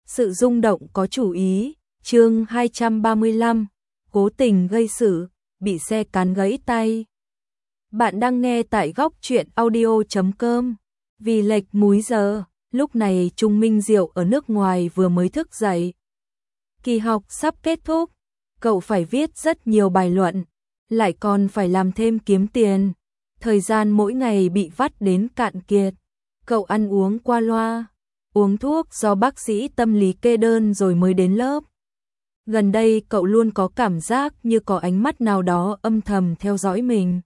Sự rung động có chủ ý, chương 235, cố tình gây sự, bị xe cán gãy tay. Bạn đang nghe tại góc truyện audio.com. Vì lệch múi giờ, lúc này Trung Minh Diệu ở nước ngoài vừa mới thức dậy. Kỳ học sắp kết thúc, cậu phải viết rất nhiều bài luận, lại còn phải làm thêm kiếm tiền. Thời gian mỗi ngày bị vắt đến cạn kiệt. Cậu ăn uống qua loa, uống thuốc do bác sĩ tâm lý kê đơn rồi mới đến lớp. Gần đây cậu luôn có cảm giác như có ánh mắt nào đó âm thầm theo dõi mình.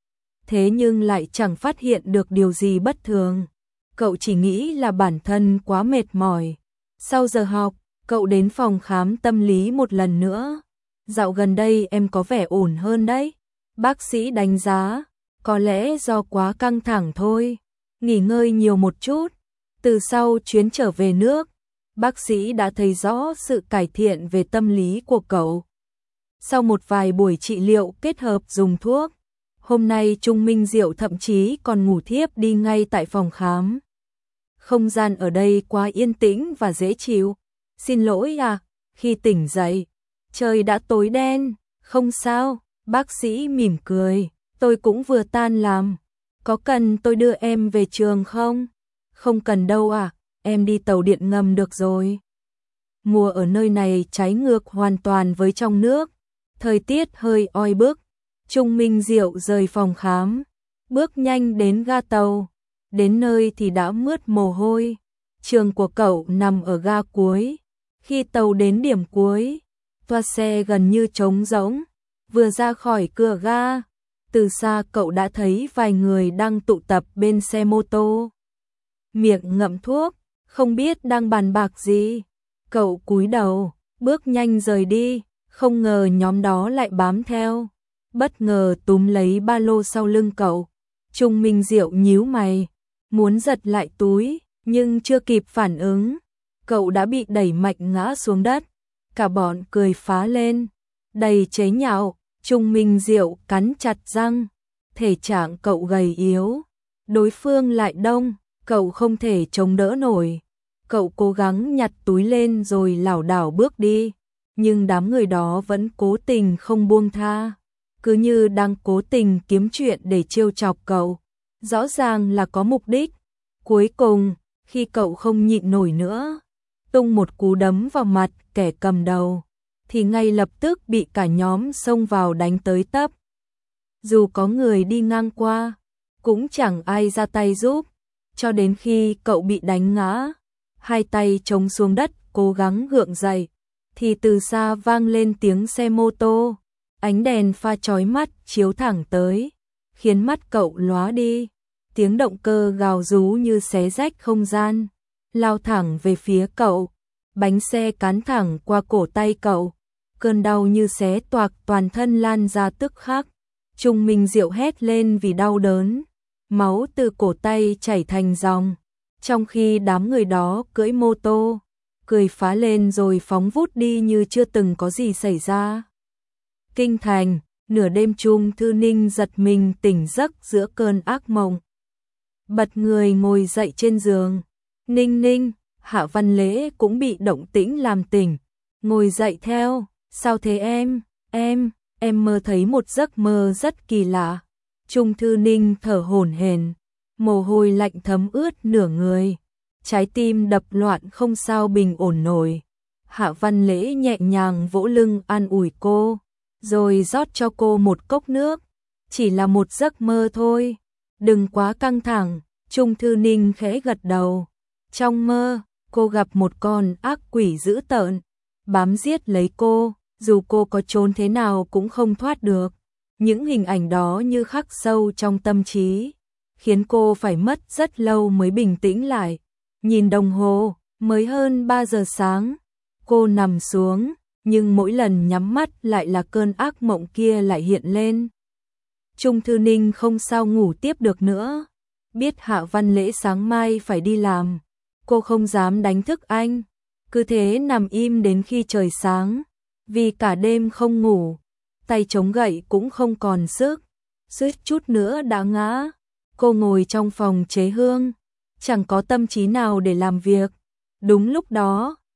Thế nhưng lại chẳng phát hiện được điều gì bất thường. Cậu chỉ nghĩ là bản thân quá mệt mỏi. Sau giờ học, cậu đến phòng khám tâm lý một lần nữa. Dạo gần đây em có vẻ ổn hơn đấy. Bác sĩ đánh giá, có lẽ do quá căng thẳng thôi. Nghỉ ngơi nhiều một chút. Từ sau chuyến trở về nước, bác sĩ đã thấy rõ sự cải thiện về tâm lý của cậu. Sau một vài buổi trị liệu kết hợp dùng thuốc, hôm nay Trung Minh Diệu thậm chí còn ngủ thiếp đi ngay tại phòng khám. Không gian ở đây quá yên tĩnh và dễ chịu. Xin lỗi à, khi tỉnh dậy, trời đã tối đen. Không sao, bác sĩ mỉm cười, tôi cũng vừa tan làm. Có cần tôi đưa em về trường không? Không cần đâu à, em đi tàu điện ngầm được rồi. Mùa ở nơi này trái ngược hoàn toàn với trong nước. Thời tiết hơi oi bức. Trung Minh Diệu rời phòng khám, bước nhanh đến ga tàu. Đến nơi thì đã mướt mồ hôi. Trường của cậu nằm ở ga cuối. Khi tàu đến điểm cuối, toa xe gần như trống rỗng. Vừa ra khỏi cửa ga, từ xa cậu đã thấy vài người đang tụ tập bên xe mô tô. Miệng ngậm thuốc, không biết đang bàn bạc gì. Cậu cúi đầu, bước nhanh rời đi, không ngờ nhóm đó lại bám theo. Bất ngờ túm lấy ba lô sau lưng cậu. Trung Minh Diệu nhíu mày, muốn giật lại túi, nhưng chưa kịp phản ứng. Cậu đã bị đẩy mạnh ngã xuống đất. Cả bọn cười phá lên, đầy chế nhạo. Trung Minh Diệu cắn chặt răng. Thể trạng cậu gầy yếu, đối phương lại đông, cậu không thể chống đỡ nổi. Cậu cố gắng nhặt túi lên rồi lảo đảo bước đi, nhưng đám người đó vẫn cố tình không buông tha, cứ như đang cố tình kiếm chuyện để trêu chọc cậu. Rõ ràng là có mục đích. Cuối cùng, khi cậu không nhịn nổi nữa, tung một cú đấm vào mặt kẻ cầm đầu, thì ngay lập tức bị cả nhóm xông vào đánh tới tấp. Dù có người đi ngang qua, cũng chẳng ai ra tay giúp, cho đến khi cậu bị đánh ngã, hai tay chống xuống đất cố gắng gượng dậy, thì từ xa vang lên tiếng xe mô tô, ánh đèn pha chói mắt chiếu thẳng tới, khiến mắt cậu lóa đi. Tiếng động cơ gào rú như xé rách không gian, lao thẳng về phía cậu. Bánh xe cán thẳng qua cổ tay cậu, cơn đau như xé toạc toàn thân lan ra tức khắc. Trung Minh Diệu hét lên vì đau đớn, máu từ cổ tay chảy thành dòng, trong khi đám người đó cưỡi mô tô, cười phá lên rồi phóng vút đi như chưa từng có gì xảy ra. Kinh thành, nửa đêm Trung Thư Ninh giật mình tỉnh giấc giữa cơn ác mộng. Bật người ngồi dậy trên giường. Ninh Ninh, Hạ Văn Lễ cũng bị động tĩnh làm tỉnh, ngồi dậy theo. Sao thế em mơ thấy một giấc mơ rất kỳ lạ. Trung Thư Ninh thở hổn hển, mồ hôi lạnh thấm ướt nửa người, trái tim đập loạn không sao bình ổn nổi. Hạ Văn Lễ nhẹ nhàng vỗ lưng an ủi cô, rồi rót cho cô một cốc nước. Chỉ là một giấc mơ thôi, đừng quá căng thẳng. Trung Thư Ninh khẽ gật đầu. Trong mơ, cô gặp một con ác quỷ dữ tợn, bám giết lấy cô, dù cô có trốn thế nào cũng không thoát được. Những hình ảnh đó như khắc sâu trong tâm trí, khiến cô phải mất rất lâu mới bình tĩnh lại. Nhìn đồng hồ, mới hơn 3 giờ sáng. Cô nằm xuống, nhưng mỗi lần nhắm mắt lại là cơn ác mộng kia lại hiện lên. Trung Thư Ninh không sao ngủ tiếp được nữa. Biết Hạ Văn Lễ sáng mai phải đi làm, cô không dám đánh thức anh, cứ thế nằm im đến khi trời sáng. Vì cả đêm không ngủ, tay chống gậy cũng không còn sức, suýt chút nữa đã ngã. Cô ngồi trong phòng chế hương, chẳng có tâm trí nào để làm việc. Đúng lúc đó,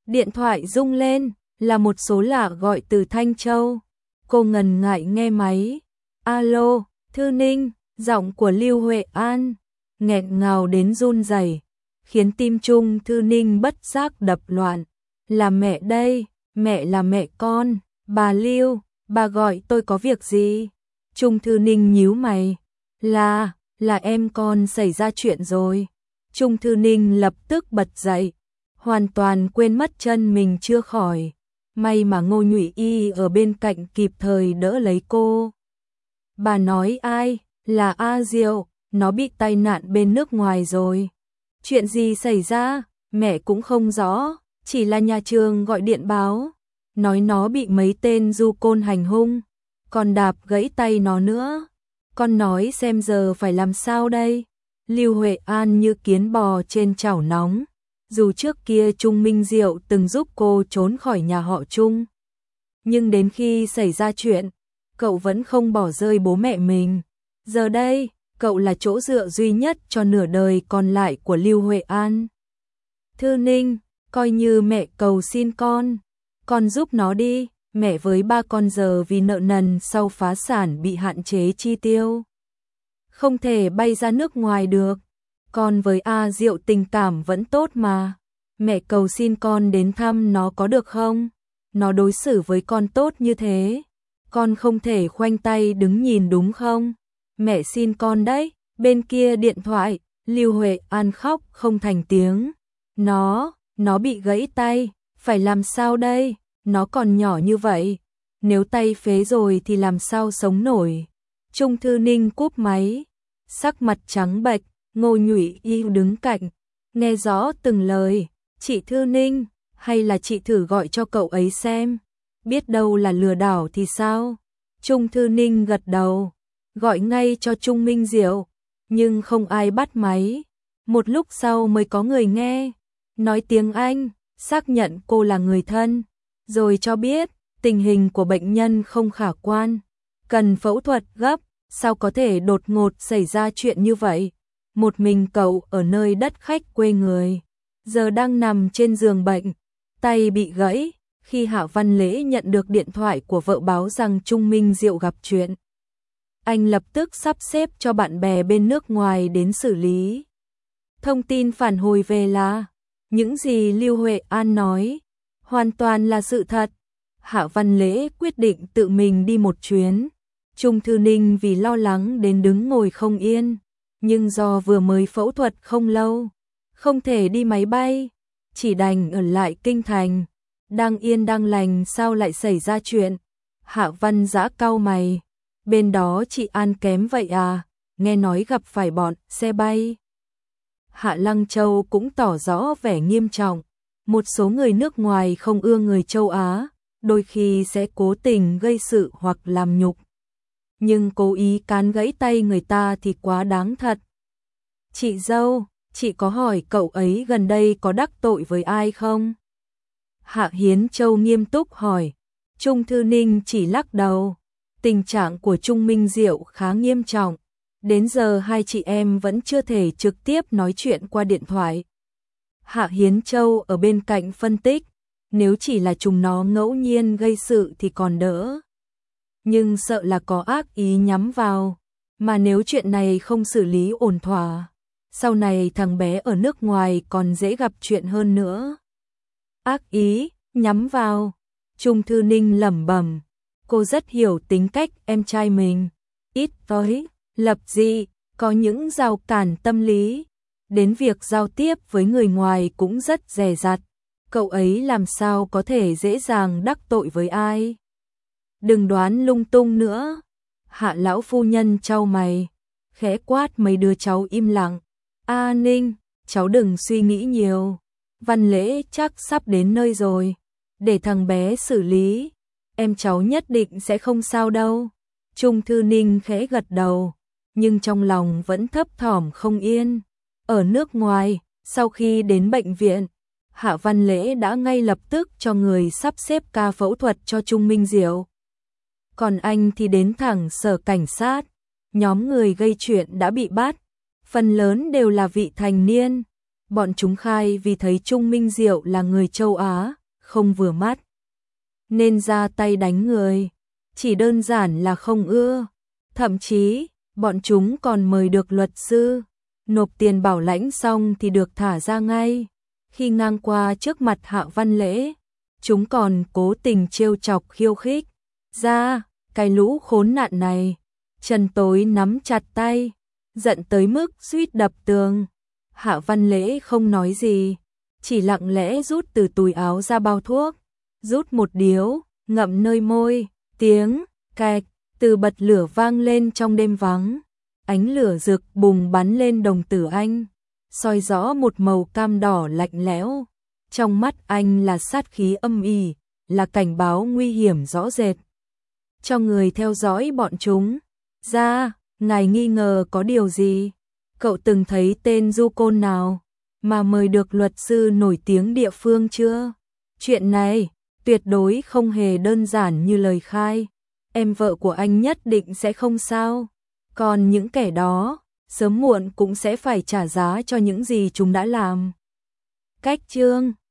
Điện thoại rung lên, là một số lạ gọi từ Thanh Châu. Cô ngần ngại nghe máy. Alo, Thư Ninh, giọng của Lưu Huệ An, nghẹn ngào đến run rẩy, khiến tim Trung Thư Ninh bất giác đập loạn. Là mẹ đây, mẹ là mẹ con, bà Lưu, bà gọi tôi có việc gì? Trung Thư Ninh nhíu mày. Là em con xảy ra chuyện rồi. Trung Thư Ninh lập tức bật dậy, hoàn toàn quên mất chân mình chưa khỏi. May mà Ngô Nhụy Y ở bên cạnh kịp thời đỡ lấy cô. Bà nói ai? Là A Diệu, nó bị tai nạn bên nước ngoài rồi. Chuyện gì xảy ra? Mẹ cũng không rõ, chỉ là nhà trường gọi điện báo, nói nó bị mấy tên du côn hành hung, còn đạp gãy tay nó nữa. Con nói xem giờ phải làm sao đây? Lưu Huệ An như kiến bò trên chảo nóng. Dù trước kia Trung Minh Diệu từng giúp cô trốn khỏi nhà họ Trung, nhưng đến khi xảy ra chuyện, cậu vẫn không bỏ rơi bố mẹ mình. Giờ đây, cậu là chỗ dựa duy nhất cho nửa đời còn lại của Lưu Huệ An. Thư Ninh, coi như mẹ cầu xin con giúp nó đi. Mẹ với ba con giờ vì nợ nần sau phá sản bị hạn chế chi tiêu, không thể bay ra nước ngoài được. Con với A Diệu tình cảm vẫn tốt mà. Mẹ cầu xin con đến thăm nó có được không? Nó đối xử với con tốt như thế, con không thể khoanh tay đứng nhìn đúng không? Mẹ xin con đấy. Bên kia điện thoại, Lưu Huệ An khóc không thành tiếng. Nó bị gãy tay, phải làm sao đây? Nó còn nhỏ như vậy, nếu tay phế rồi thì làm sao sống nổi? Trung Thư Ninh cúp máy, sắc mặt trắng bệch. Ngô Nhụy Y đứng cạnh, nghe rõ từng lời. Chị Thư Ninh, hay là chị thử gọi cho cậu ấy xem, biết đâu là lừa đảo thì sao? Trung Thư Ninh gật đầu, gọi ngay cho Trung Minh Diệu, nhưng không ai bắt máy. Một lúc sau mới có người nghe, nói tiếng Anh, xác nhận cô là người thân, rồi cho biết tình hình của bệnh nhân không khả quan, cần phẫu thuật gấp. Sao có thể đột ngột xảy ra chuyện như vậy? Một mình cậu ở nơi đất khách quê người, giờ đang nằm trên giường bệnh, tay bị gãy. Khi Hạ Văn Lễ nhận được điện thoại của vợ báo rằng Trung Minh Diệu gặp chuyện, anh lập tức sắp xếp cho bạn bè bên nước ngoài đến xử lý. Thông tin phản hồi về là những gì Lưu Huệ An nói hoàn toàn là sự thật. Hạ Văn Lễ quyết định tự mình đi một chuyến. Trung Thư Ninh vì lo lắng đến đứng ngồi không yên, nhưng do vừa mới phẫu thuật không lâu, không thể đi máy bay, chỉ đành ở lại kinh thành. Đang yên đang lành sao lại xảy ra chuyện? Hạ Văn Dã cau mày, bên đó chị An kém vậy à? Nghe nói gặp phải bọn xe bay. Hạ Lăng Châu cũng tỏ rõ vẻ nghiêm trọng. Một số người nước ngoài không ưa người châu Á, đôi khi sẽ cố tình gây sự hoặc làm nhục, nhưng cố ý cán gãy tay người ta thì quá đáng thật. Chị dâu, chị có hỏi cậu ấy gần đây có đắc tội với ai không? Hạ Hiến Châu nghiêm túc hỏi. Trung Thư Ninh chỉ lắc đầu. Tình trạng của Trung Minh Diệu khá nghiêm trọng. Đến giờ hai chị em vẫn chưa thể trực tiếp nói chuyện qua điện thoại. Hạ Hiến Châu ở bên cạnh phân tích. Nếu chỉ là chúng nó ngẫu nhiên gây sự thì còn đỡ, nhưng sợ là có ác ý nhắm vào. Mà nếu chuyện này không xử lý ổn thỏa, sau này thằng bé ở nước ngoài còn dễ gặp chuyện hơn nữa. Ác ý, nhắm vào. Trung Thư Ninh lẩm bẩm. Cô rất hiểu tính cách em trai mình. Ít tới, lập dị, có những rào cản tâm lý. Đến việc giao tiếp với người ngoài cũng rất dè dặt. Cậu ấy làm sao có thể dễ dàng đắc tội với ai? Đừng đoán lung tung nữa. Hạ lão phu nhân chau mày, khẽ quát mấy đứa cháu im lặng. A Ninh, cháu đừng suy nghĩ nhiều. Văn Lễ chắc sắp đến nơi rồi. Để thằng bé xử lý. Em cháu nhất định sẽ không sao đâu. Trung Thư Ninh khẽ gật đầu, nhưng trong lòng vẫn thấp thỏm không yên. Ở nước ngoài, sau khi đến bệnh viện, Hạ Văn Lễ đã ngay lập tức cho người sắp xếp ca phẫu thuật cho Trung Minh Diệu. Còn anh thì đến thẳng sở cảnh sát. Nhóm người gây chuyện đã bị bắt, phần lớn đều là vị thành niên. Bọn chúng khai vì thấy Trung Minh Diệu là người châu Á, không vừa mắt, nên ra tay đánh người, chỉ đơn giản là không ưa. Thậm chí, bọn chúng còn mời được luật sư, nộp tiền bảo lãnh xong thì được thả ra ngay. Khi ngang qua trước mặt Hạ Văn Lễ, chúng còn cố tình trêu chọc khiêu khích. Ra, cái lũ khốn nạn này. Trần Tối nắm chặt tay, giận tới mức suýt đập tường. Hạ Văn Lễ không nói gì, chỉ lặng lẽ rút từ túi áo ra bao thuốc, rút một điếu, ngậm nơi môi, tiếng cạch từ bật lửa vang lên trong đêm vắng. Ánh lửa rực bùng bắn lên đồng tử anh, soi rõ một màu cam đỏ lạnh lẽo. Trong mắt anh là sát khí âm ỉ, là cảnh báo nguy hiểm rõ rệt cho người theo dõi bọn chúng. Ra, ngài nghi ngờ có điều gì? Cậu từng thấy tên du côn nào mà mời được luật sư nổi tiếng địa phương chưa? Chuyện này tuyệt đối không hề đơn giản như lời khai. Em vợ của anh nhất định sẽ không sao. Còn những kẻ đó, sớm muộn cũng sẽ phải trả giá cho những gì chúng đã làm. Cách chương